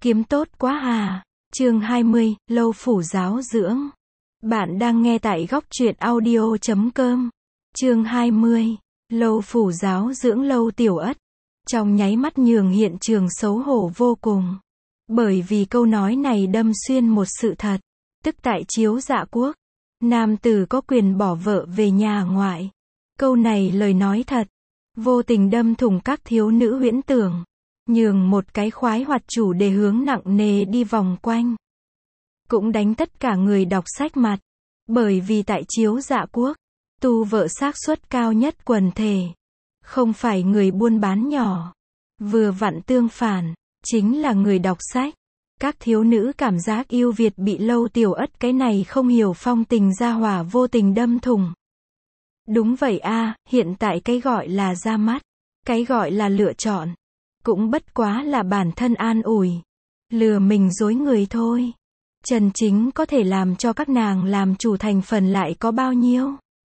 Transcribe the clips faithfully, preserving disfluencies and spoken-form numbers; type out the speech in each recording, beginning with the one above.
Kiếm tốt quá à. Chương hai mươi, Lâu Phủ Giáo Dưỡng. Bạn đang nghe tại góc truyện audio chấm com. Chương hai mươi, Lâu Phủ Giáo Dưỡng. Lâu Tiểu Ất trong nháy mắt nhường hiện trường xấu hổ vô cùng. Bởi vì câu nói này đâm xuyên một sự thật. Tức tại Chiếu Dạ Quốc, nam tử có quyền bỏ vợ về nhà ngoại. Câu này lời nói thật, vô tình đâm thủng các thiếu nữ huyễn tưởng, nhường một cái khoái hoạt chủ đề hướng nặng nề đi vòng quanh. Cũng đánh tất cả người đọc sách mặt. Bởi vì tại Chiếu Dạ Quốc, tu vợ xác suất cao nhất quần thể, không phải người buôn bán nhỏ. Vừa vặn tương phản, chính là người đọc sách. Các thiếu nữ cảm giác yêu Việt bị Lâu Tiểu Ất cái này không hiểu phong tình gia hỏa vô tình đâm thủng. Đúng vậy a, hiện tại cái gọi là ra mắt, cái gọi là lựa chọn, cũng bất quá là bản thân an ủi, lừa mình dối người thôi. Chân chính có thể làm cho các nàng làm chủ thành phần lại có bao nhiêu?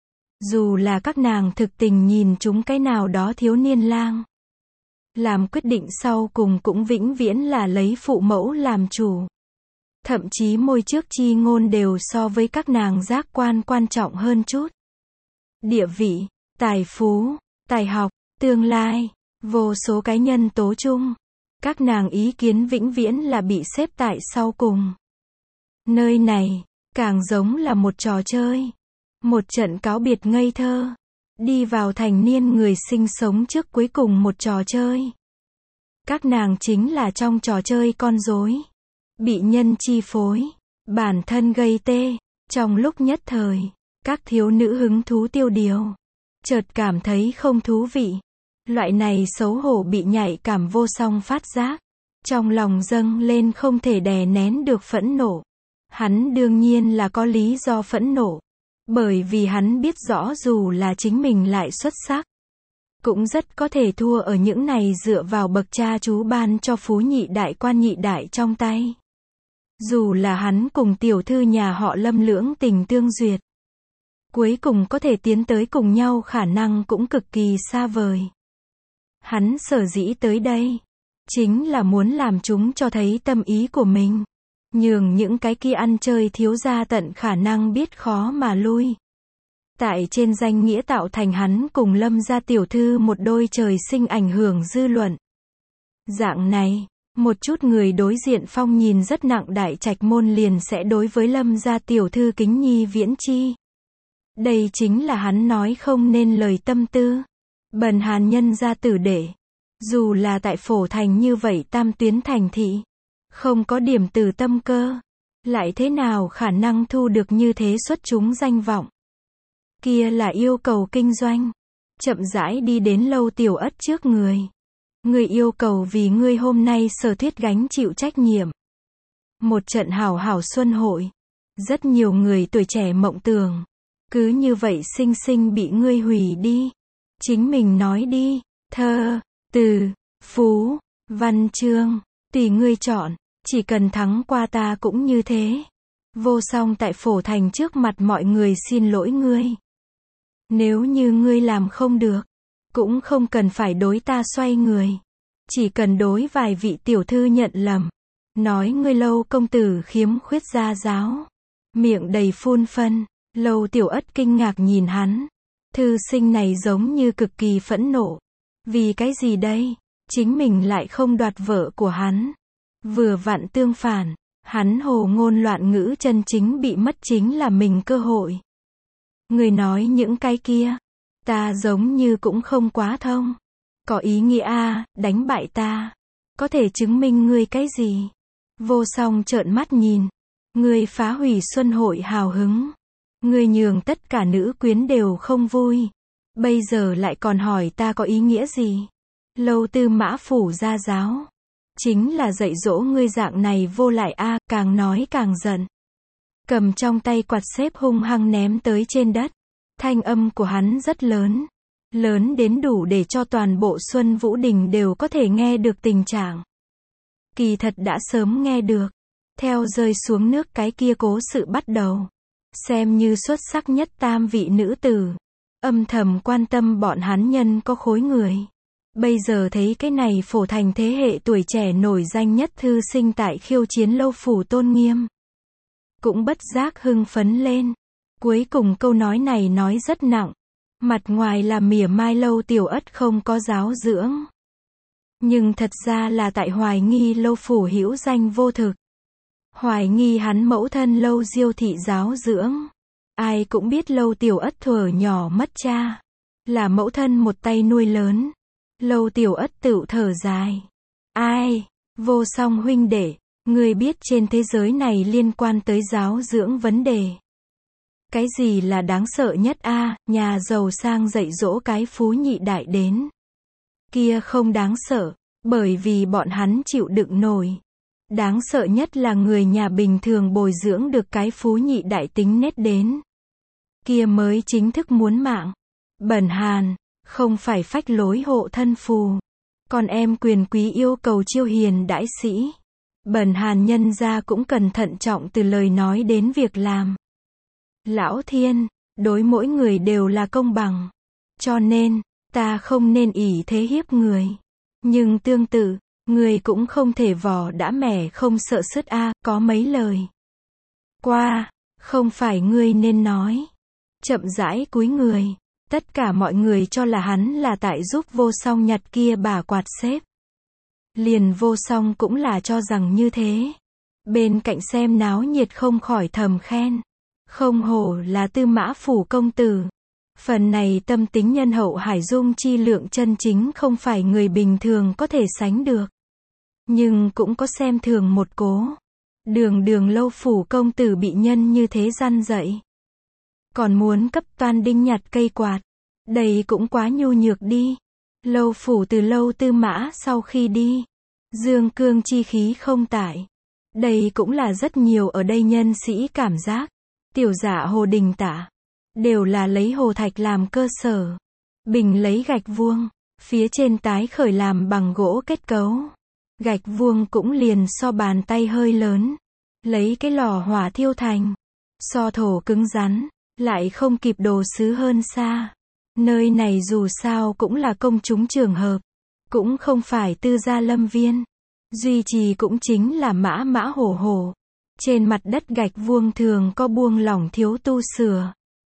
Dù là các nàng thực tình nhìn chúng cái nào đó thiếu niên lang, làm quyết định sau cùng cũng vĩnh viễn là lấy phụ mẫu làm chủ. Thậm chí môi trước chi ngôn đều so với các nàng giác quan quan trọng hơn chút. Địa vị, tài phú, tài học, tương lai, vô số cái nhân tố chung, các nàng ý kiến vĩnh viễn là bị xếp tại sau cùng. Nơi này, càng giống là một trò chơi. Một trận cáo biệt ngây thơ. Đi vào thành niên người sinh sống trước cuối cùng một trò chơi. Các nàng chính là trong trò chơi con rối. Bị nhân chi phối. Bản thân gây tê. Trong lúc nhất thời, các thiếu nữ hứng thú tiêu điều. Chợt cảm thấy không thú vị. Loại này xấu hổ bị nhạy cảm vô song phát giác. Trong lòng dâng lên không thể đè nén được phẫn nộ. Hắn đương nhiên là có lý do phẫn nộ. Bởi vì hắn biết rõ dù là chính mình lại xuất sắc, cũng rất có thể thua ở những này dựa vào bậc cha chú ban cho phú nhị đại quan nhị đại trong tay. Dù là hắn cùng tiểu thư nhà họ Lâm lưỡng tình tương duyệt, cuối cùng có thể tiến tới cùng nhau khả năng cũng cực kỳ xa vời. Hắn sở dĩ tới đây, chính là muốn làm chúng cho thấy tâm ý của mình. Nhường những cái kia ăn chơi thiếu gia tận khả năng biết khó mà lui. Tại trên danh nghĩa tạo thành hắn cùng Lâm gia tiểu thư một đôi trời sinh ảnh hưởng dư luận. Dạng này, một chút người đối diện phong nhìn rất nặng đại trạch môn liền sẽ đối với Lâm gia tiểu thư kính nhi viễn chi. Đây chính là hắn nói không nên lời tâm tư. Bần hàn nhân gia tử đệ, dù là tại phổ thành như vậy tam tuyến thành thị, không có điểm từ tâm cơ, lại thế nào khả năng thu được như thế xuất chúng danh vọng. Kia là yêu cầu kinh doanh. Chậm rãi đi đến Lâu Tiểu Ất trước người. Người yêu cầu vì ngươi hôm nay sở thuyết gánh chịu trách nhiệm. Một trận hảo hảo xuân hội. Rất nhiều người tuổi trẻ mộng tưởng, cứ như vậy sinh sinh bị ngươi hủy đi. Chính mình nói đi, thơ, từ, phú, văn chương, tùy ngươi chọn. Chỉ cần thắng qua ta cũng như thế. Vô song tại phổ thành trước mặt mọi người xin lỗi ngươi. Nếu như ngươi làm không được, cũng không cần phải đối ta xoay người. Chỉ cần đối vài vị tiểu thư nhận lầm. Nói ngươi Lâu công tử khiếm khuyết gia giáo. Miệng đầy phun phân. Lâu Tiểu Ất kinh ngạc nhìn hắn. Thư sinh này giống như cực kỳ phẫn nộ. Vì cái gì đây? Chính mình lại không đoạt vợ của hắn. Vừa vặn tương phản, hắn hồ ngôn loạn ngữ chân chính bị mất chính là mình cơ hội. Người nói những cái kia, ta giống như cũng không quá thông. Có ý nghĩa a, đánh bại ta, có thể chứng minh ngươi cái gì? Vô song trợn mắt nhìn, ngươi phá hủy xuân hội hào hứng, ngươi nhường tất cả nữ quyến đều không vui, bây giờ lại còn hỏi ta có ý nghĩa gì? Lâu Tư Mã phủ gia giáo, chính là dạy dỗ ngươi dạng này vô lại a, càng nói càng giận. Cầm trong tay quạt xếp hung hăng ném tới trên đất. Thanh âm của hắn rất lớn. Lớn đến đủ để cho toàn bộ Xuân Vũ Đình đều có thể nghe được tình trạng. Kỳ thật đã sớm nghe được. Theo rơi xuống nước cái kia cố sự bắt đầu. Xem như xuất sắc nhất tam vị nữ tử. Âm thầm quan tâm bọn hắn nhân có khối người. Bây giờ thấy cái này phổ thành thế hệ tuổi trẻ nổi danh nhất thư sinh tại khiêu chiến lâu phủ tôn nghiêm. Cũng bất giác hưng phấn lên. Cuối cùng câu nói này nói rất nặng. Mặt ngoài là mỉa mai Lâu Tiểu Ất không có giáo dưỡng. Nhưng thật ra là tại hoài nghi Lâu phủ hữu danh vô thực. Hoài nghi hắn mẫu thân Lâu Diêu thị giáo dưỡng. Ai cũng biết Lâu Tiểu Ất thuở nhỏ mất cha. Là mẫu thân một tay nuôi lớn. Lâu Tiểu Ất tựu thở dài. Ai, Vô Song huynh đệ, người biết trên thế giới này liên quan tới giáo dưỡng vấn đề. Cái gì là đáng sợ nhất a? À, nhà giàu sang dạy dỗ cái phú nhị đại đến. Kia không đáng sợ, bởi vì bọn hắn chịu đựng nổi. Đáng sợ nhất là người nhà bình thường bồi dưỡng được cái phú nhị đại tính nết đến. Kia mới chính thức muốn mạng. Bẩn hàn, không phải phách lối hộ thân phù. Còn em quyền quý yêu cầu chiêu hiền đãi sĩ. Bẩn hàn nhân gia cũng cần thận trọng từ lời nói đến việc làm. Lão thiên, đối mỗi người đều là công bằng. Cho nên, ta không nên ỷ thế hiếp người. Nhưng tương tự, người cũng không thể vỏ đã mẻ không sợ sứt a, à, có mấy lời. Qua, không phải ngươi nên nói. Chậm rãi cúi người. Tất cả mọi người cho là hắn là tại giúp Vô Song nhặt kia bà quạt xếp. Liền Vô Song cũng là cho rằng như thế. Bên cạnh xem náo nhiệt không khỏi thầm khen. Không hổ là Tư Mã phủ công tử. Phần này tâm tính nhân hậu hải dung chi lượng chân chính không phải người bình thường có thể sánh được. Nhưng cũng có xem thường một cố. Đường đường Lâu phủ công tử bị nhân như thế răn dạy. Còn muốn cấp toan đinh nhặt cây quạt. Đây cũng quá nhu nhược đi. Lâu phủ từ Lâu Tư Mã sau khi đi. Dương cương chi khí không tại. Đây cũng là rất nhiều ở đây nhân sĩ cảm giác. Tiểu Dạ Hồ Đình Tả. Đều là lấy hồ thạch làm cơ sở. Bình lấy gạch vuông. Phía trên tái khởi làm bằng gỗ kết cấu. Gạch vuông cũng liền so bàn tay hơi lớn. Lấy cái lò hỏa thiêu thành. So thổ cứng rắn. Lại không kịp đồ sứ hơn xa. Nơi này dù sao cũng là công chúng trường hợp. Cũng không phải tư gia lâm viên. Duy trì cũng chính là mã mã hổ hổ. Trên mặt đất gạch vuông thường có buông lỏng thiếu tu sửa.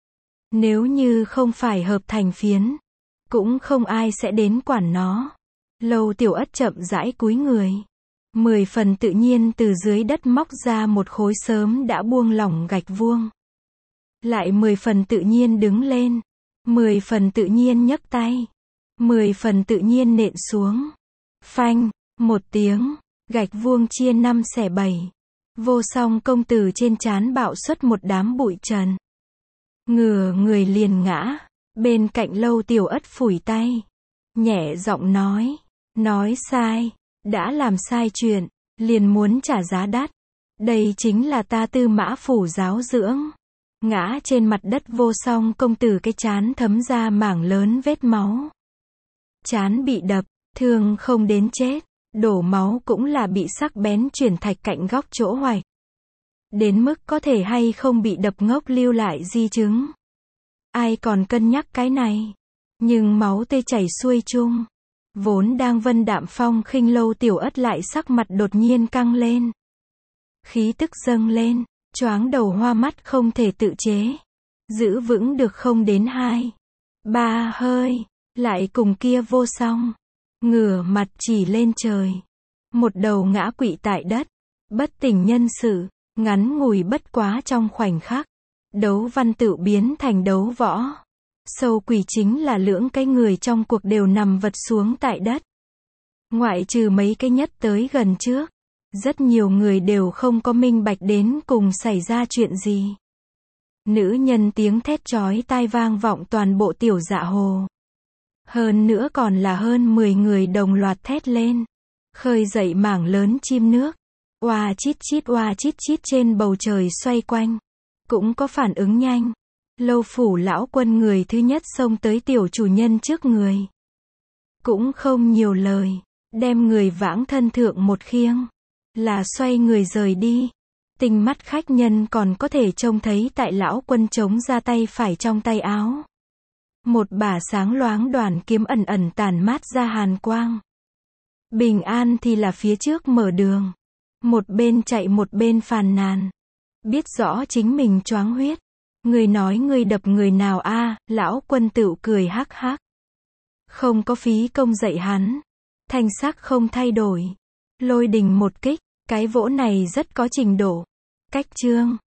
Nếu như không phải hợp thành phiến. Cũng không ai sẽ đến quản nó. Lâu Tiểu Ất chậm rãi cúi người. Mười phần tự nhiên từ dưới đất móc ra một khối sớm đã buông lỏng gạch vuông. Lại mười phần tự nhiên đứng lên. Mười phần tự nhiên nhấc tay. Mười phần tự nhiên nện xuống. Phanh, một tiếng, gạch vuông chia năm xẻ bảy. Vô Song công tử trên trán bạo xuất một đám bụi trần. Ngửa người liền ngã. Bên cạnh Lâu Tiểu Ất phủi tay. Nhẹ giọng nói. Nói sai. Đã làm sai chuyện. Liền muốn trả giá đắt. Đây chính là ta Tư Mã phủ giáo dưỡng. Ngã trên mặt đất Vô Song công tử cái trán thấm ra mảng lớn vết máu. Trán bị đập. Thương không đến chết. Đổ máu cũng là bị sắc bén chuyển thạch cạnh góc chỗ hoạch. Đến mức có thể hay không bị đập ngốc lưu lại di chứng. Ai còn cân nhắc cái này. Nhưng máu tê chảy xuôi chung. Vốn đang vân đạm phong khinh Lâu Tiểu Ất lại sắc mặt đột nhiên căng lên. Khí tức dâng lên. Choáng đầu hoa mắt không thể tự chế. Giữ vững được không đến hai. Ba hơi. Lại cùng kia Vô Song. Ngửa mặt chỉ lên trời. Một đầu ngã quỵ tại đất. Bất tỉnh nhân sự. Ngắn ngủi bất quá trong khoảnh khắc. Đấu văn tự biến thành đấu võ. Sâu quỷ chính là lưỡng cái người trong cuộc đều nằm vật xuống tại đất. Ngoại trừ mấy cái nhất tới gần trước. Rất nhiều người đều không có minh bạch đến cùng xảy ra chuyện gì. Nữ nhân tiếng thét chói tai vang vọng toàn bộ Tiểu Dạ Hồ. Hơn nữa còn là hơn mười người đồng loạt thét lên. Khơi dậy mảng lớn chim nước. Oa chít chít oa chít chít trên bầu trời xoay quanh. Cũng có phản ứng nhanh. Lâu phủ lão quân người thứ nhất xông tới tiểu chủ nhân trước người. Cũng không nhiều lời. Đem người vãng thân thượng một khiêng. Là xoay người rời đi. Tinh mắt khách nhân còn có thể trông thấy tại lão quân chống ra tay phải trong tay áo. Một bả sáng loáng đoàn kiếm ẩn ẩn tản mát ra hàn quang. Bình an thì là phía trước mở đường. Một bên chạy một bên phàn nàn. Biết rõ chính mình choáng huyết. Người nói người đập người nào a, lão quân tựu cười hắc hắc. Không có phí công dạy hắn. Thanh sắc không thay đổi. Lôi đình một kích, cái vỗ này rất có trình độ. Cách chương.